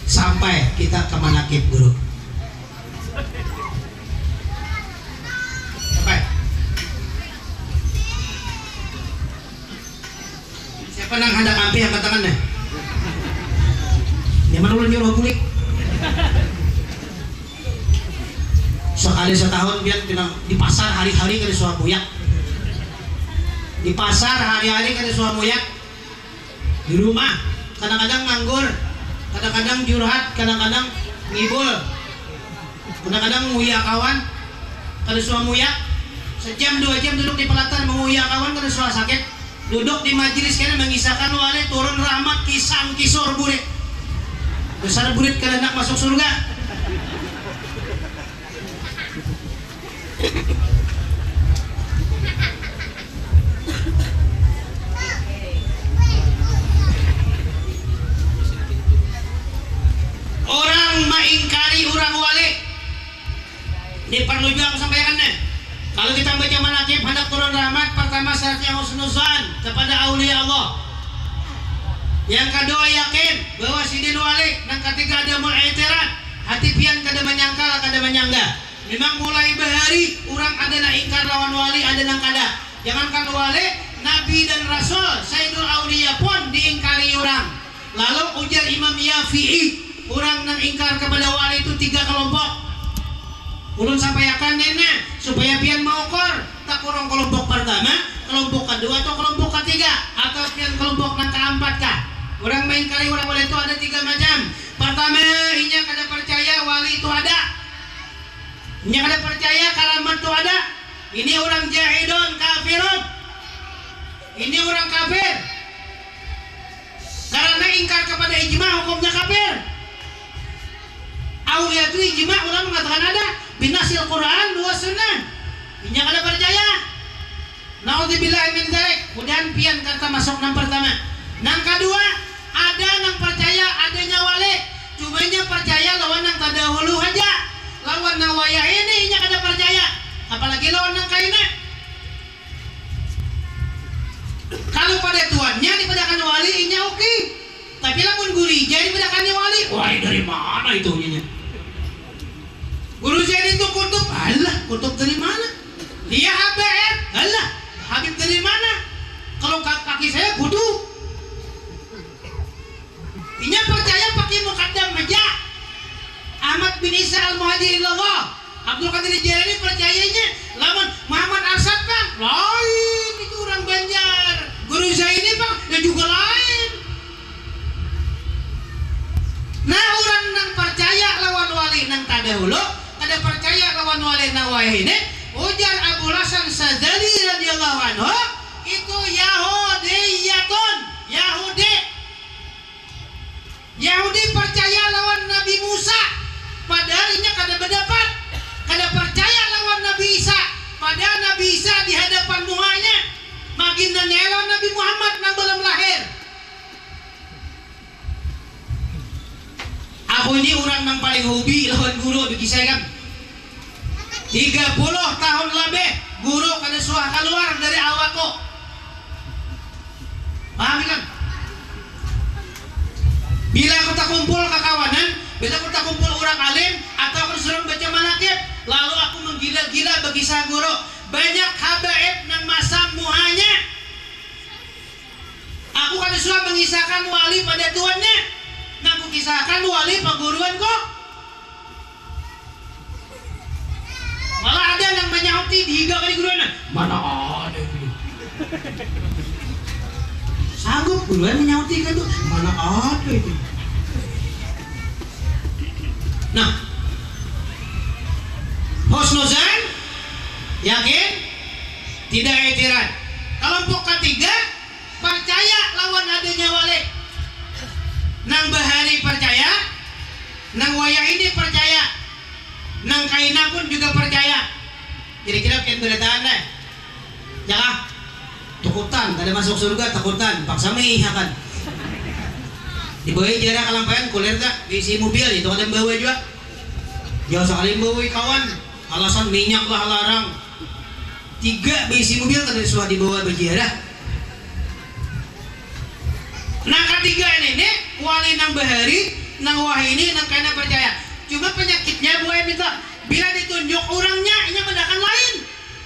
sampai kita ke manakib guru. Sampai. Siapa nang hendak ampi angkat tangannya? Yang mana ulun nyuruh kulik? Sekali setahun biar di pasar hari-hari kada suah buyak. Di pasar hari-hari kada suah buyak. Di rumah kadang-kadang nganggur, kadang-kadang curhat, kadang-kadang ngibul, kadang-kadang nguyak kawan, kada suah muyak. Sejam 2 jam duduk di pelataran menguyak kawan kada suah sakit. Duduk di majelis kena mengisahkan wali turun rahmat kisang kisor burit. Besar burit kada nak masuk surga. Orang mengingkari orang wali ini perlu juga aku sampaikannya. Kalau kita baca manakib hendak turun rahmat, pertama syaratnya husnuzan kepada aulia Allah, yang kedua yakin bahwa sidin wali, dan ketiga ada mu'aitirat hati pian kada menyangkal kada menyangga. Memang mulai bahari orang ada nak ingkar lawan wali, ada nang kada. Jangankan wali, nabi dan rasul sayyidul aulia pun diingkari orang. Lalu ujar Imam Yafi'i, orang nang ingkar kepada wali itu 3 kelompok. Ulun sampaikan nenek supaya pian maukur tak kurang kelompok pertama, kelompok kedua atau kelompok ketiga, atau pian kelompok nang keempat kah? Orang mengingkari orang wali itu ada 3 macam. Pertama, inya kada percaya wali itu ada. Inya kada percaya karamat itu ada. Ini orang jahidun kafirun. Ini orang kafir. Karena ingkar kepada ijma hukumnya kafir. Aulia itu ijma ulama mengatakan ada binasil Quran 2 sunnah. Inya kada percaya. Naudzubillahi min dzalik. Kemudian pian kata masuk nang pertama. Nang kedua, ada nang percaya adanya wali, cumanya percaya lawan nang tadahulu aja. Lawan nang wayah ini inya kada percaya. Apalagi lawan nang kaina. Kalau pada tuannya dipadakan wali inya oke. Tapi lamun gurija dipadakan wali, wah dari mana itu nya? Guru jadi itu kutub, alah kutub dari mana? Dia Habib, alah Habib dari mana? Kalau kaki saya kutub. Inya percaya pakai muqaddam aja. Ahmad bin Isa al-Muhajir ilallah, Abdul Qadir Jailani percayanya lawan Muhammad Arsad kan lain, itu orang Banjar. Guru Zaini bang ya juga lain. Nah orang nang percaya lawan wali nang tadahulu, ada percaya lawan wali nang wayah ini, ujar Abu Hasan Sadzali radhiyallahu anhu, itu Yahudiyatun, Yahudi percaya lawan Nabi Musa, padahal inya kada berdapat. Kada percaya lawan Nabi Isa, padahal Nabi Isa di hadapan muanya makin lawan Nabi Muhammad nang belum lahir. Aku ini orang nang paling hobi lawan guru dikisahkan 30 tahun lebih guru kada suah keluar dari awakku. Paham kan? Bila aku tak kumpul kekawanan, bila aku tak kumpul orang alim, atau aku disuruh baca manakib, lalu aku menggila-gila berkisah guru. Banyak habaib nang masam muhanya. Aku kan disuruh mengisahkan wali pada tuannya. Nang aku kisahkan wali perguruan kok. Malah ada yang menyauti dihiga kali guruan. Mana ada itu? Sanggup guruan menyauti kan tuh. Mana ada itu? Nah, husnuzan, yakin, tidak i'tirad. Kelompok ketiga percaya lawan adanya wali. Nang bahari percaya, nang wayah ini percaya, nang kaina pun juga percaya. Kira-kira kian berataan deh. Jangan takutan, kada masuk surga takutan, paksa mengihakan. Dibawa jarak kalampayan kulir tak isi mobil itu ada bawa juga. Jauh sekali bawa kawan, alasan minyak lah larang. 3 bisi mobil kada suah dibawa berjarah. Nah ketiga ini wali nang bahari nang wahini nang kana percaya. Cuma penyakitnya Bu minta bila ditunjuk orangnya ini mendakan lain.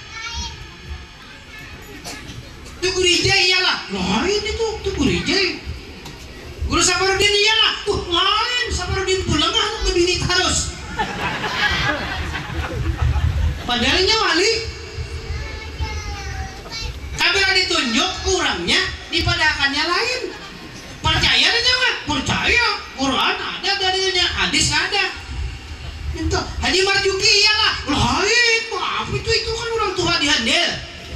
Itu gereja iyalah lain itu gereja. Guru Saparudin iyalah lain Saparudin pulang ke bini harus. Padahalnya wali. Kabila ditunjuk orangnya dipadakannya lain. Percaya aja mah percaya Quran ada dalilnya, hadis ada. Minta Haji Marjuki iyalah lain maaf itu kan orang tua dihandel.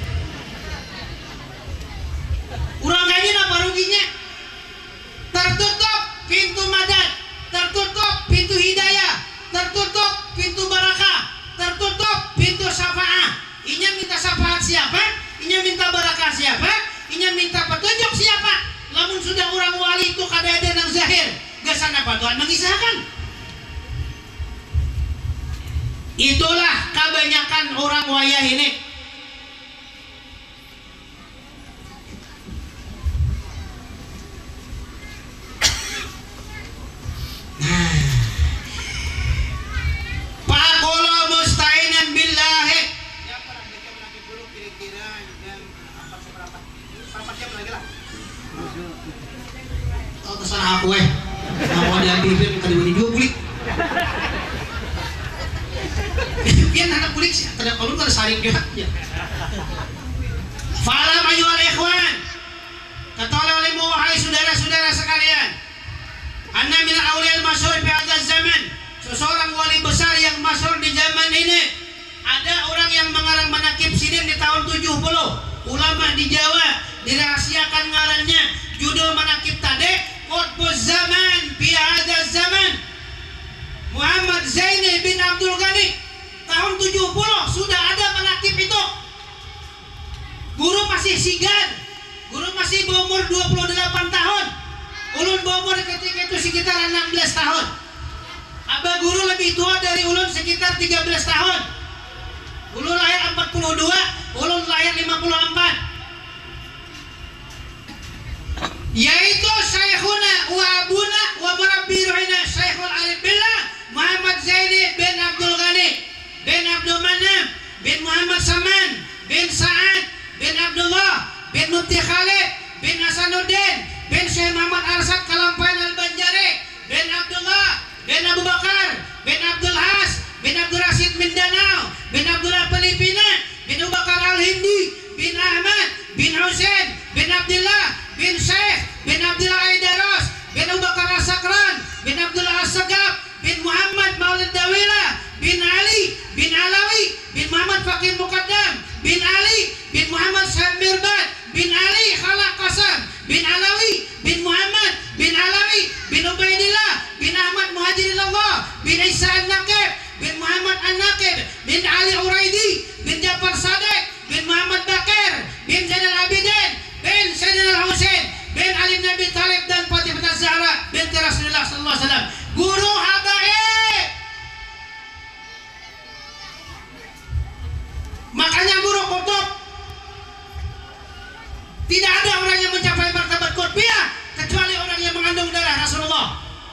Urang kayaknya apa ruginya? Tertutup pintu madat, tertutup pintu hidayah, tertutup pintu barakah, tertutup pintu syafaat. Inya minta syafaat siapa? Inya minta barakah siapa? Inya minta petunjuk siapa? Lamun sudah orang wali itu kada ada nang zahir, gasana patuan mengisahkan. Itulah kebanyakan orang wayah ini. Nah, Pakola mustainan billahi. Oh, terserah aku mau diambil minta dibeli juga kulit. Biar anak kulit sih, kalau ada saring juga. Falam ayyuhal ikhwan, katakanlah olehmu wahai saudara-saudara sekalian, anna min awliyal masyhur fi hadzal zaman, seseorang wali besar yang masyhur di zaman ini. Ada orang yang mengarang manaqib sidin di tahun 70. Ulama di Jawa dirahasiakan ngarannya. Judul manaqib tadi Qutbuz Zaman fi hadzal zaman. Muhammad Zaini bin Abdul Ghani tahun 70 sudah ada manaqib itu. Guru masih sigar. Guru masih berumur 28 tahun. Ulun berumur ketika itu sekitar 16 tahun. Abah guru lebih tua dari ulun sekitar 13 tahun. Ulun lahir 42, ulun lahir 54. Yaitu Syekhuna wa Abuna wa Murabbi Ruhina Syekhul Arif Billah Muhammad Zaini bin Abdul Ghani bin Abdul Manam bin Muhammad Saman bin Sa'ad bin Abdullah bin Mufti Khalid bin Hasanuddin bin Syekh Muhammad Arsad Kalampain Al-Banjari bin Abdullah bin Abu Bakar bin Abdul Has bin Abdul Rashid Mindanao bin Abdullah Filipina bin Abu Bakar Al-Hindi bin Ahmad bin Hussein bin Abdullah bin Syekh bin Abdullah Aidaros bin Abu Bakar As-Sakran bin Abdullah As-Sagab bin Muhammad Maulid Dawila bin Ali bin Alawi bin Muhammad Fakir Muqaddam bin Ali bin Muhammad Syed Mirbad bin Ali Khalaq Qasam bin Alawi bin Muhammad bin Alawi bin Ubaidillah bin Ahmad Muhajirillah bin Isa An-Naqib bin Muhammad An-Naqib bin Ali Uraidi bin Jafar Sadek bin Muhammad Bakir bin Zainal Abidin bin Sayyidina Al-Husain bin Ali bin Abi Thalib dan Fatimah Az-Zahra binti Rasulullah sallallahu alaihi wasallam. Guru habaib. Makanya guru kutub. Tidak ada orang yang mencapai martabat qutbiyah kecuali orang yang mengandung darah Rasulullah.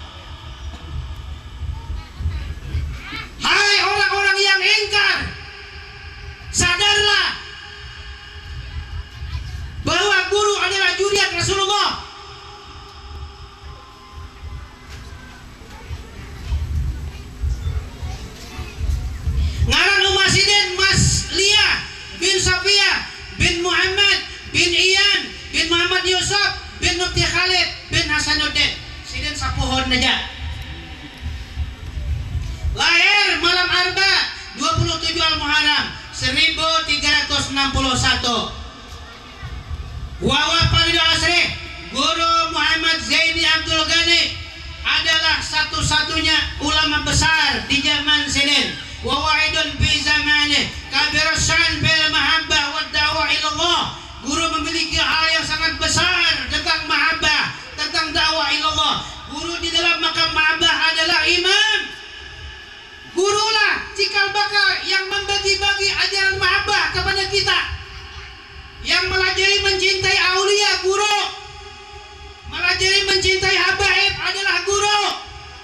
Hai orang-orang yang ingkar, sadarlah bahwa guru adalah juriat Rasulullah. Ngaran Umasidin Mas Lia bin Safiyah bin Muhammad bin Iyan bin Muhammad Yusuf bin Mufti Khalid bin Hasanuddin. Sidin sapuhon aja. Lahir malam Arba 27 Al-Muharram 1361. Wawa Faridul Asri, Guru Muhammad Zaini Abdul Ghani adalah satu-satunya ulama besar di zaman Sidin. Wa wahidun fi zamani kabirsan bil mahabbah wa da'wah ila Allah. Guru memiliki hal yang sangat besar tentang mahabbah, tentang dakwah ila Allah. Guru di dalam makam mahabbah adalah imam. Gurulah cikal bakal yang membagi-bagi ajaran mahabbah kepada kita. Yang melajari mencintai aulia guru, melajari mencintai habaib adalah guru.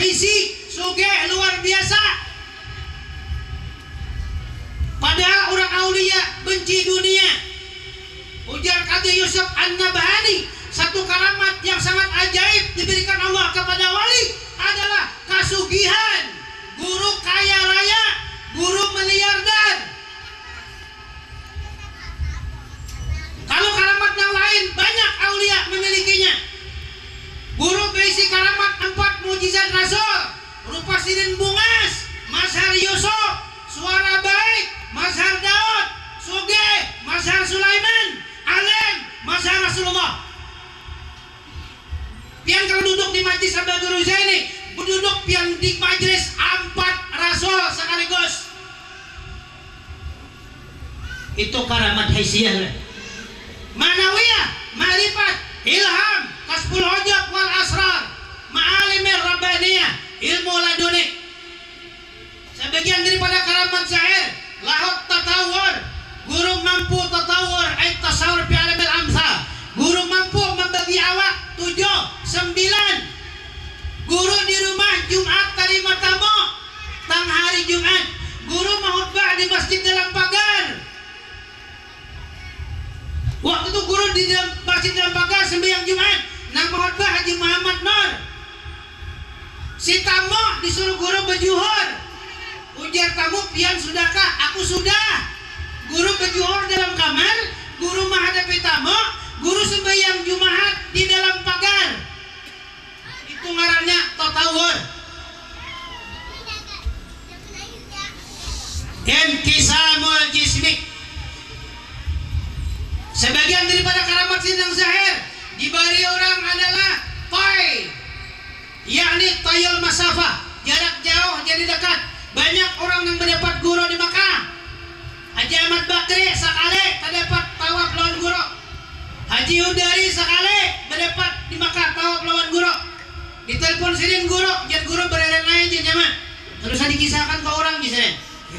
fisik, sugih luar biasa. Padahal orang aulia benci dunia. Ujar Qadhi Yusuf An-Nabhani, satu karamat yang sangat ajaib diberikan Allah kepada wali adalah kasugihan. Guru kaya raya, guru miliarder. Kalau karamat yang lain banyak aulia memilikinya. Guru berisi karamat 4 mujizat Rasul, rupa Sidin Bungas, Mazhar Yusuf, suara baik, Mazhar Daud, sugih, Mazhar Sulaiman, alim, Mazhar Rasulullah. Pian kalau duduk di majlis Abdul Guru Zaini, duduk pian di majlis 4 Rasul sekaligus. Itu karamat haisiyah. Manawiyah, ma'rifat, ilham, kasbul hujab wal asrar, ma'alimir rabbaniyah, ilmu laduni. Sebagian daripada karamat zahir, lahut tatawur, guru mampu tatawur, ait tasawur fi alamil amsal. Guru mampu membagi awak 7, 9. Guru di rumah Jumat terima tamu tang hari Jumat. Guru mahutbah di masjid dalam pagar. Waktu itu guru di dalam masjid dalam pagar sembahyang Jumat. Nang mahutbah Haji Muhammad Nur. Si tamu disuruh guru berjuhur. Ujar tamu, pian sudahkah? Aku sudah. Guru berjuhur dalam kamar, guru menghadapi tamu, guru sembahyang Jumat di dalam pagar. Itu ngarannya tatawur. Inqisamul jismik. Sebagian daripada karamat sidang zahir diberi orang adalah toy, yakni toyul masafah, jarak jauh jadi dekat. Banyak orang yang mendapat guru di Makkah. Haji Ahmad Bakri sekali terdapat tawaf lawan guru. Haji Udari sekali mendapat di Makkah tawaf lawan guru. Ditelepon Sidin guru, jadi guru berada lain je nyaman. Terus dikisahkan ke orang di sini.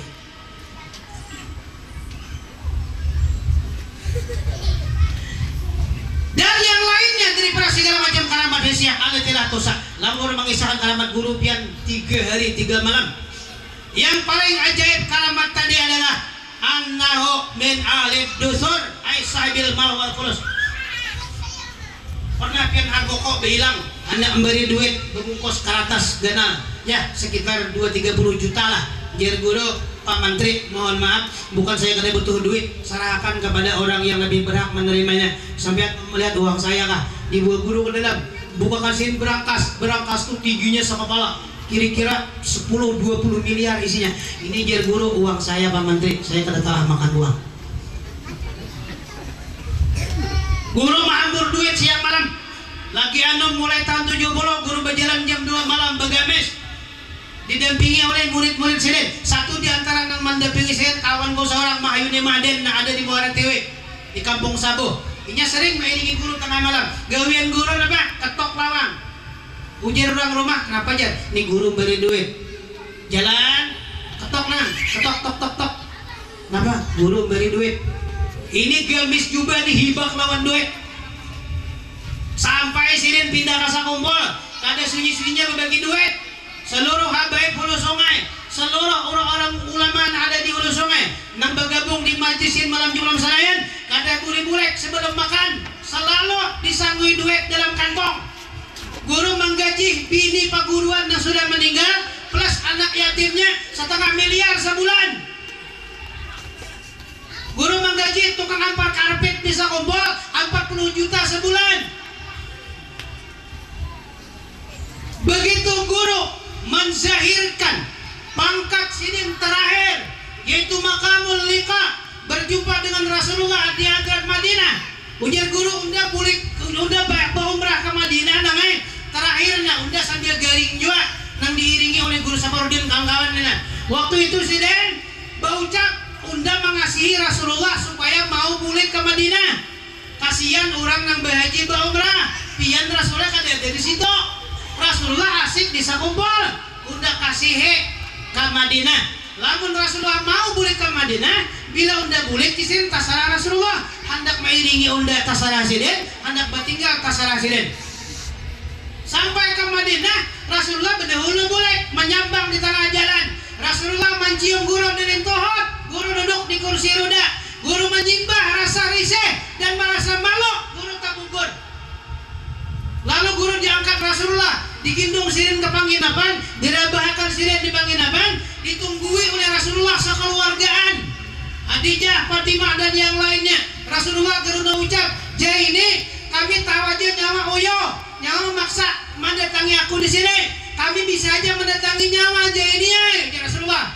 Dan yang lainnya daripada segala macam karamat hisiah alatilah tosak. Lalu mengisahkan karamat guru pian 3 hari 3 malam. Yang paling ajaib karamat tadi adalah annahu min alid dusur ay sahibil mal wal fulus. Pernah pian harga kok bilang anda memberi duit berbungkus karatas ganal ya sekitar 2-30 juta lah. Jar guru, Pak Menteri mohon maaf, bukan saya kena butuh duit, serahkan kepada orang yang lebih berhak menerimanya. Sampai melihat uang saya kah dibawa guru ke dalam, buka kasihin berangkas tuh tingginya sekepala, kira-kira 10-20 miliar isinya. Ini jar guru, uang saya Pak Menteri, saya kada telah makan uang. Guru mahambur duit siang malam. Lagi anu mulai tahun 70 guru berjalan jam 2 malam begamis. Didampingi oleh murid-murid Sidin. Satu di antara yang mendampingi Sidin kawan gue seorang Mahyuni Maden yang ada di Muara Tewe di Kampung Sabu. Inya sering mengiringi guru tengah malam. Gawian guru apa? Ketok lawang. Ujar orang rumah, kenapa aja? Nih guru beri duit. Jalan, ketok nang, ketok tok tok tok. Kenapa? Guru beri duit. Ini gamis juga dihibak lawan duit. Sampai Sidin pindah rasa kumpul, kada sunyi-sunyinya berbagi duit. Seluruh habaib Hulu Sungai, seluruh orang-orang ulama yang ada di Hulu Sungai yang bergabung di majlisin malam Jumat Senayan, kada buri-burek sebelum makan selalu disanggui duit dalam kantong. Guru menggaji bini paguruan yang sudah meninggal plus anak yatimnya 1,5 miliar sebulan. Guru menggaji tukang ampar karpet bisa kumpul 40 juta sebulan. Begitu guru menzahirkan pangkat Sidin terakhir, yaitu makamul liqa, berjumpa dengan Rasulullah di Hadrat Madinah. Ujar guru, unda umrah ke Madinah namanya terakhirnya, unda sambil garing juga nang diiringi oleh guru Safarudin kawan-kawan. Waktu itu Sidin berucap, unda mengasihi Rasulullah supaya mau balik ke Madinah. Kasihan orang nang berhaji berumrah, pian Rasulullah kan ada di situ. Rasulullah asik bisa kumpul, unda kasih ke Madinah. Lamun Rasulullah mau bulik ke Madinah, bila unda bulik kisin tasarah Rasulullah, hendak mengiringi unda tasarah Sidin, hendak bertinggal tasarah Sidin. Sampai ke Madinah, Rasulullah berdahulu boleh menyambang di tengah jalan. Rasulullah mencium guru dengan tohot, guru duduk di kursi roda, guru menyimbah rasa risih dan merasa malu, guru tak gugur. Lalu guru diangkat Rasulullah, digendong sirin ke penginapan, dirabahkan sirin di penginapan, ditunggui oleh Rasulullah sekeluargaan, Khadijah, Fatimah dan yang lainnya. Rasulullah geruna ucap, "Jai ini kami tahu aja nyawa Uyo, nyawa maksa mendatangi aku di sini. Kami bisa aja mendatangi nyawa Jai ini ya Rasulullah."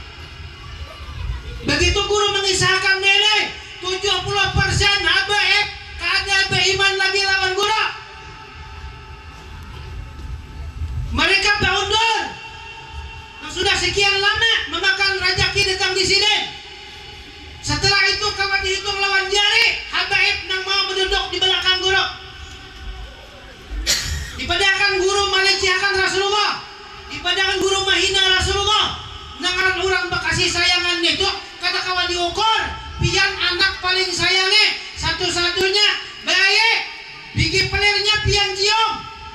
Begitu guru mengisahkan nenek 70% habaib kada beriman lagi lawan guru. Mereka baundur yang sudah sekian lama memakan rajaki datang di sini. Setelah itu kawan dihitung lawan jari habaib yang mau berduduk di belakang guru. Dipadahkan guru melecehkan Rasulullah, dipadahkan guru menghina Rasulullah. Nangaran orang bekasih sayangan itu kata kawan diukur pian anak paling sayangnya satu-satunya baik bigi pelirnya pian cium,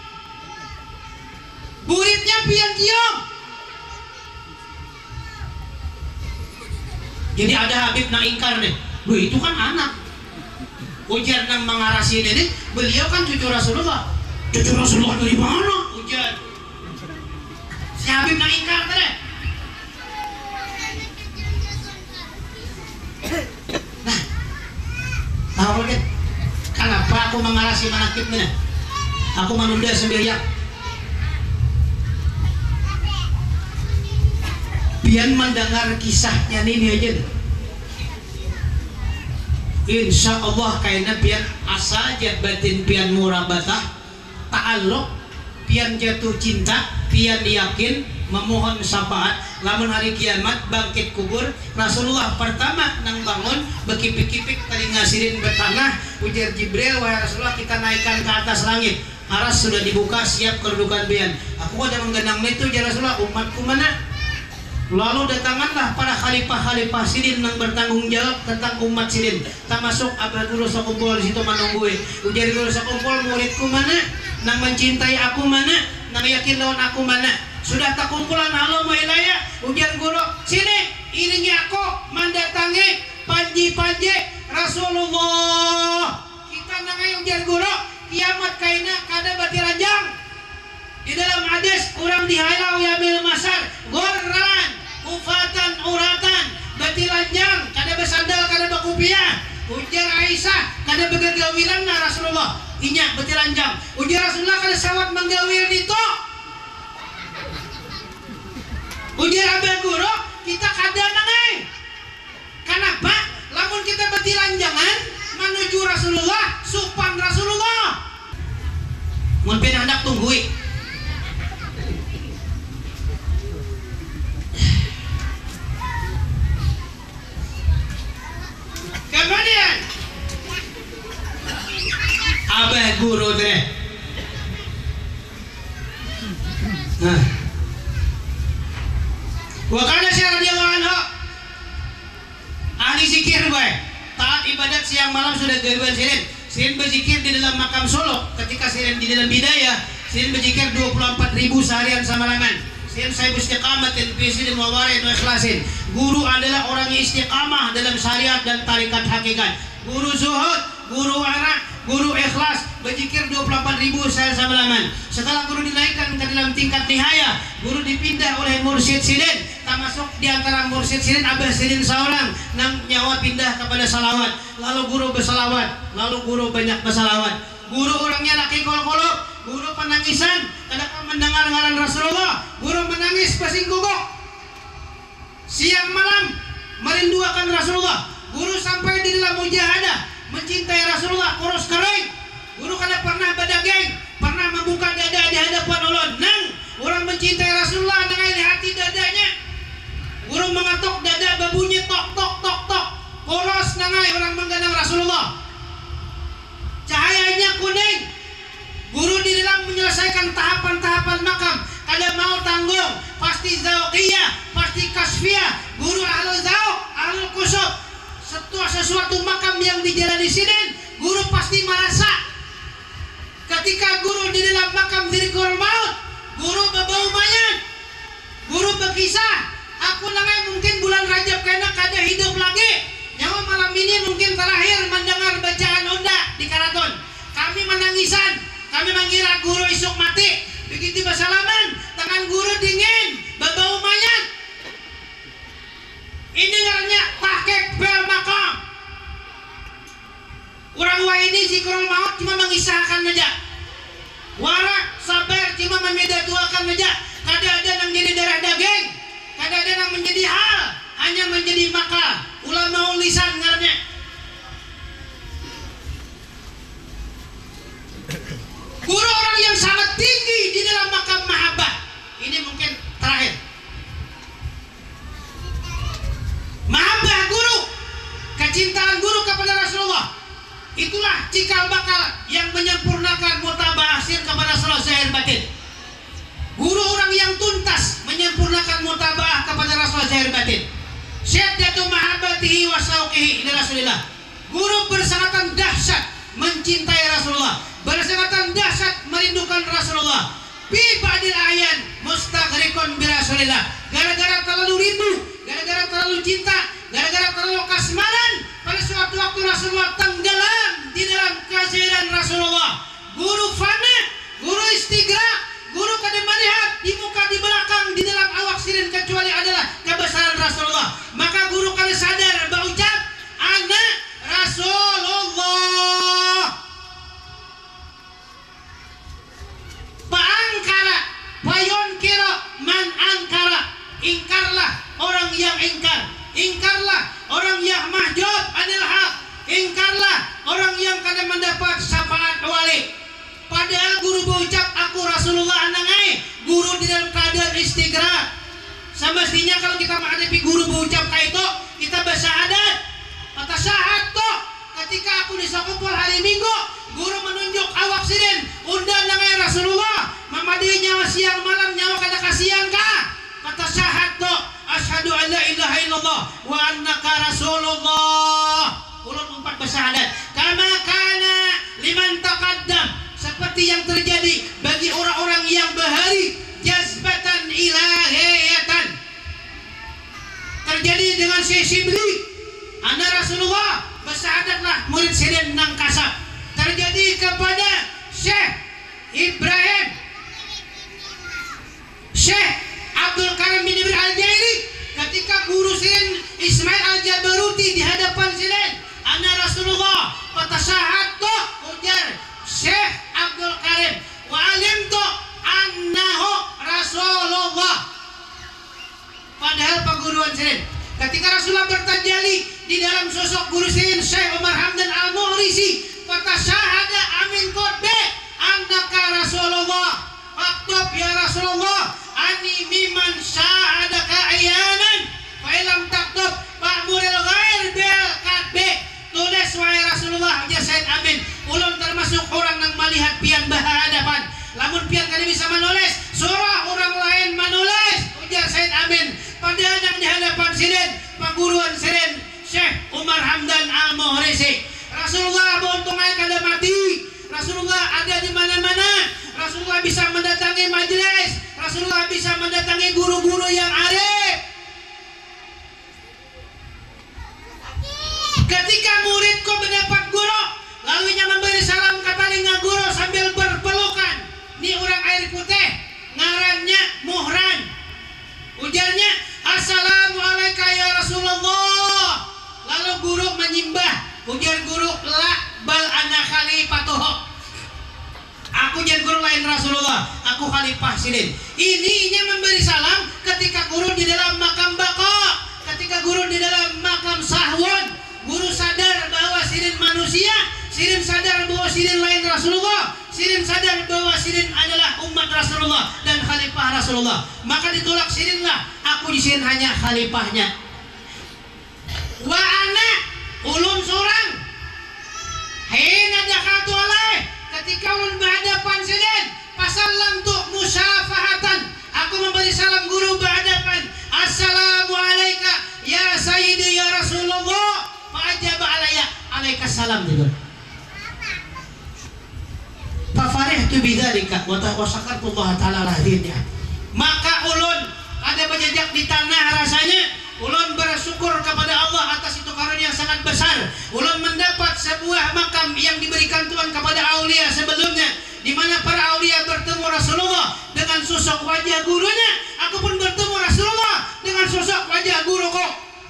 buritnya pian cium. Jadi ada Habib nak ingkar nih, loh itu kan anak. Ujar nang mengarasi ini, beliau kan cucu Rasulullah. Cucu Rasulullah dari mana? Ujar. Si Habib nak ingkar tadi. Nah, tahu lagi kenapa aku mengarasi manakib ini? Aku menunda sendirian. Pian mendengar kisahnya ini aja. Insya Allah kayaknya pian asal jat batin pian murabatah ta'alluq, pian jatuh cinta, pian yakin memohon syafaat lamun hari kiamat bangkit kubur. Rasulullah pertama nang bangun bekipik-kipik telinga sirin ke tanah. Ujar Jibril, wahai Rasulullah kita naikkan ke atas langit, aras sudah dibuka siap kedudukan pian. Aku ada menggenang itu ya Rasulullah, umatku mana? Lalu datangkanlah para khalifah-khalifah sirin yang bertanggung jawab tentang umat sirin, termasuk abah guru sakumpul di situ menunggui. Ujar guru sakumpul, muridku mana? Nang mencintai aku mana? Nang yakin lawan aku mana? Sudah tak kumpulan halo mailaya. Ujar guru, sini iringi aku mendatangi panji-panji Rasulullah. Kita nangai ujar guru, kiamat kaina kada bati ranjang. Di dalam hadis orang dihalau ya bil masar gorran ufatan uratan bati lanjang kada bersandal kada bakupiah. Ujar Aisyah kada begagawilan na Rasulullah inya bati lanjang. Ujar Rasulullah kada sawat menggawil itu. Ujar abah guru kita kada nangai. Kenapa? Lamun kita bati lanjangan menuju Rasulullah supan Rasulullah. Mun pengen hendak tunggui. Kemudian abah guru deh. Nah, wakana Syekh radhiyallahu anhu ahli zikir baik, taat ibadat siang malam sudah gawean sirin. Sirin berzikir di dalam makam Solo. Ketika sirin di dalam bidayah, sirin berzikir 24.000 seharian semarangan. Sirin sahibu istiqamatin fi sidin wa warin wa ikhlasin. Guru adalah orang yang istiqamah dalam syariat dan tarikat hakikat. Guru zuhud, guru wara, guru ikhlas, berzikir 24.000 sehari semarangan. Setelah guru dinaikkan ke dalam tingkat nihaya, guru dipindah oleh mursyid sirin, termasuk di antara mursyid sirin abah sirin seorang nang nyawa pindah kepada salawat. Lalu guru bersalawat, lalu guru banyak bersalawat. Guru orangnya laki kolok-kolok, guru penangisan, ketika mendengar ngaran Rasulullah, guru menangis pasing guguk. Siang malam merindukan Rasulullah. Guru sampai di dalam mujahadah mencintai Rasulullah kurus kering. Guru kada pernah badageng, pernah membuka dada di hadapan ulun. Nang orang mencintai Rasulullah dengan di hati dadanya. Guru mengatuk dada babunyi tok tok tok tok. Polos nangai orang menggenang Rasulullah. Cahayanya kuning. Guru di dalam menyelesaikan tahapan-tahapan makam kada mau tanggung, pasti zauqiyah, pasti kasfiyah. Guru ahlul zauq, ahlul kusub. Sesuatu makam yang dijalani sini, guru pasti merasa ketika guru di dalam makam dzikir maut pisan. Kami mengira guru isuk mati. Begitu bersalaman, tangan guru dingin, berbau mayat. Ini ngarannya tahqiq bil maqam. Orang wa ini zikrul maut cuma mengisahkan aja. Warak sabar cuma memedatuakan aja. Kada-ada yang jadi darah daging, kada-ada yang menjadi hal, hanya menjadi makal. Ulama lisan ngarannya. Guru orang yang sangat tinggi di dalam makam mahabbah. Ini mungkin terakhir. Mahabbah guru, kecintaan guru kepada Rasulullah. Itulah cikal bakal yang menyempurnakan mutaba'ah sir kepada Rasulullah zahir batin. Guru orang yang tuntas menyempurnakan mutaba'ah kepada Rasulullah zahir batin. Syiddatu mahabbatihi wa syauqihi ila Rasulillah. Guru bersangatan dahsyat mencintai Rasulullah, bersangatan dahsyat merindukan Rasulullah. Fi ba'dil ayan mustaghriqun bi Rasulillah. Gara-gara terlalu rindu, gara-gara terlalu cinta, gara-gara terlalu kasmaran, pada suatu waktu Rasulullah tenggelam di dalam kehadiran Rasulullah. Guru fana, guru istighraq, guru kada melihat di muka di belakang di dalam awak sirin kecuali adalah kebesaran Rasulullah. Maka guru kada sadar berucap ana Rasulullah. Pa'angkara payon kira man angkara. Ingkarlah orang yang ingkar. Ingkarlah orang yang mahjub anil haq. Ingkarlah orang yang kada mendapat syafaat wali. Padahal guru berucap aku Rasulullah anangai. Guru di dalam keadaan istighraq. Semestinya kalau kita menghadapi guru berucap kayak itu, kita bersyahadat. Kata syahadat toh, ketika aku disokupul hari Minggu, guru menunjuk awak sirin, undang nangai Rasulullah, mamadi nyawa siang malam nyawa kada kasihan kah? Kata syahadat toh, asyhadu an la ilaha illallah wa annaka Rasulullah. Ulun umpat bersyahadat. Kama kana liman taqaddam, seperti yang terjadi bagi orang-orang yang bahari jazbatan ilahiyatan. Terjadi dengan Syekh Shibli, ana Rasulullah bersyahadatlah murid sirin nang kasab. Terjadi kepada Syekh Ibrahim, Syekh Abdul Karim bin Ibrahim Al-Jairi ketika guru sirin Ismail Al-Jabaruti di hadapan sirin. Ana Rasulullah fatasyahattu ujar Syekh Abdul Karim wa alimtu annahu Rasulullah. Padahal perguruan sirin ketika Rasulullah bertajalli di dalam sosok guru sirin Syekh Umar Hamdan Al-Muhrisi, fatasyahada amin qadbe annaka Rasulullah. Faktub ya Rasulullah ani miman syahadaka ayanan fa ilam taktub fa'muril ghair bil qadbe. Tulis wahai Rasulullah aja Said amin. Ulun termasuk orang yang melihat pian berhadapan. Lamun pian kada bisa menulis, surah orang lain menulis. Ujar Said amin. Padahal yang di hadapan sirin perguruan sirin Syekh Umar Hamdan Al-Muhrisi. Rasulullah beuntungai kada mati. Rasulullah ada di mana-mana. Rasulullah bisa mendatangi majelis. Rasulullah bisa mendatangi guru-guru yang arif. Ketika muridku mendapat guru, lalu ia memberi salam ke telinga guru sambil berpelukan. Ini orang air putih, ngarannya Muhran. Ujarnya, assalamualaikum ya Rasulullah. Lalu guru menyimbah. Ujar guru, la bal ana khalifatuh. Aku jadi guru lain Rasulullah, aku khalifah sirin. Ini memberi salam ketika guru di dalam makam baqa, ketika guru di dalam makam sahwan. Guru sadar bahwa sirin manusia, sirin sadar bahwa sirin lain Rasulullah, sirin sadar bahwa sirin adalah umat Rasulullah dan khalifah Rasulullah. Maka ditolak sirinlah, aku di sirin hanya khalifahnya. Wa ana ulun surang hina dakatu alaih, ketika ulun berhadapan sirin pasallam tu musyafahatan, aku memberi salam guru berhadapan. Assalamualaikum ya sayyidi ya Rasulullah. Fa'ajaba alaiya alaikassalam juga. Fafarihtu bidzalika wa syakartullah ta'ala lahirnya. Maka ulun ada berjejak di tanah rasanya ulun bersyukur kepada Allah atas itu karunia yang sangat besar. Ulun mendapat sebuah makam yang diberikan Tuhan kepada aulia sebelumnya, di mana para aulia bertemu Rasulullah dengan sosok wajah gurunya. Aku pun bertemu Rasulullah dengan sosok wajah guruku.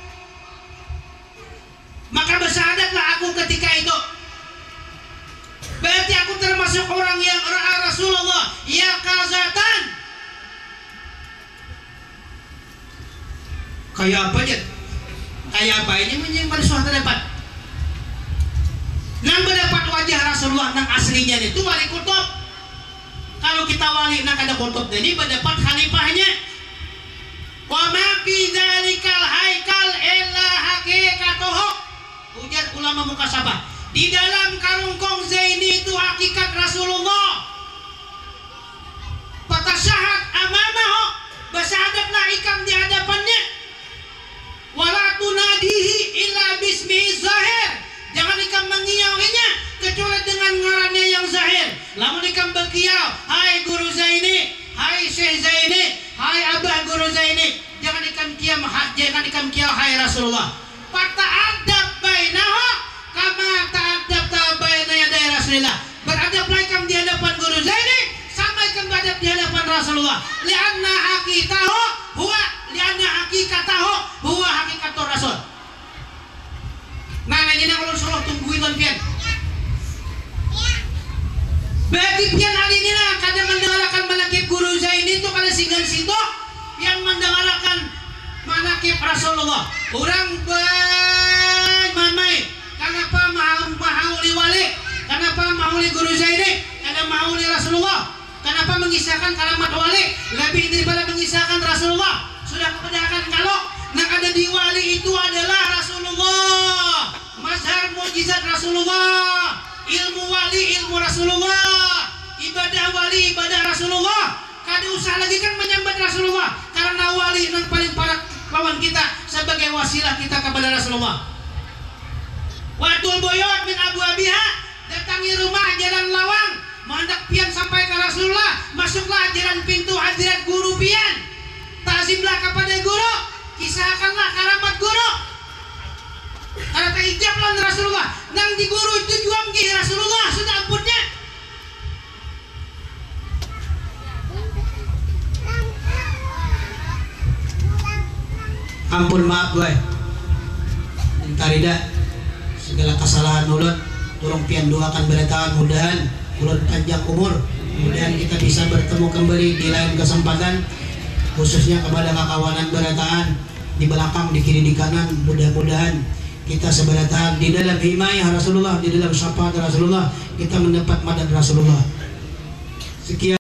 Maka bersyahadatlah aku ketika itu. Berarti aku termasuk orang yang ra'a Rasulullah ya kazatan. Kayak apa aja? Kayak apa ini menyimpan suatu dapat. Nang mendapat wajah Rasulullah nang aslinya itu wali kutub. Kalau kita wali nang ada kutub ini mendapat khalifahnya. Wa ma fi dzalikal haikal illa haqiqatuhu. Ujar ulama mukasabah, di dalam karungkong Zaini itu hakikat Rasulullah. Fatasyahat amamahu, bersyahadatlah ikam di hadapannya. Wala tunadihi illa bismihi zahir, jangan ikam mengiyahinya kecuali dengan ngarannya yang zahir. Lamun ikam berkiyau, hai guru Zaini, hai Syekh Zaini, hai abah guru Zaini, jangan ikam kiyau hai Rasulullah. Fata'adab bainahu kama ta'adabta baina yaday Rasulillah. Beradablah ikam di hadapan guru Zaini sama ikam beradab di hadapan Rasulullah. Lianna hakikatahu huwa hakikatur Rasul. Nah, ini nak ulun suruh tungguin tuan pian. Berarti pian hari ini lah kadang mendengarkan manakib guru Zaini itu kalau singgah situ pian mendengarkan manakib Rasulullah. Orang mamai, kenapa mahauli wali? Kenapa mahauli guru Zaini? Karena mahauli Rasulullah. Kenapa mengisahkan karamat wali lebih daripada mengisahkan Rasulullah? Sudah kebenaran kalau yang ada di wali itu adalah Rasulullah, mazhar mukjizat Rasulullah, ilmu wali ilmu Rasulullah, ibadah wali ibadah Rasulullah. Kada usah lagi kan menyambat Rasulullah, karena wali yang paling parah lawan kita sebagai wasilah kita kepada Rasulullah. Watul boyot min abu abiha, datangi rumah jalan lawang, menghendak pian sampai ke Rasulullah, masuklah jalan pintu hadirat guru pian, takzimlah kepada guru, kisahkanlah karamat guru. Karena tak ijab lawan Rasulullah, nang di guru itu juam ke Rasulullah sudah ampunnya. Ampun maaf gue Tarida segala kesalahan ulun, tolong pian doakan berataan mudahan ulun panjang umur, mudahan kita bisa bertemu kembali di lain kesempatan, khususnya kepada kawanan berataan di belakang, di kiri, di kanan. Mudah-mudahan kita seberataan di dalam himayah Rasulullah, di dalam syafaat Rasulullah, kita mendapat madad Rasulullah. Sekian.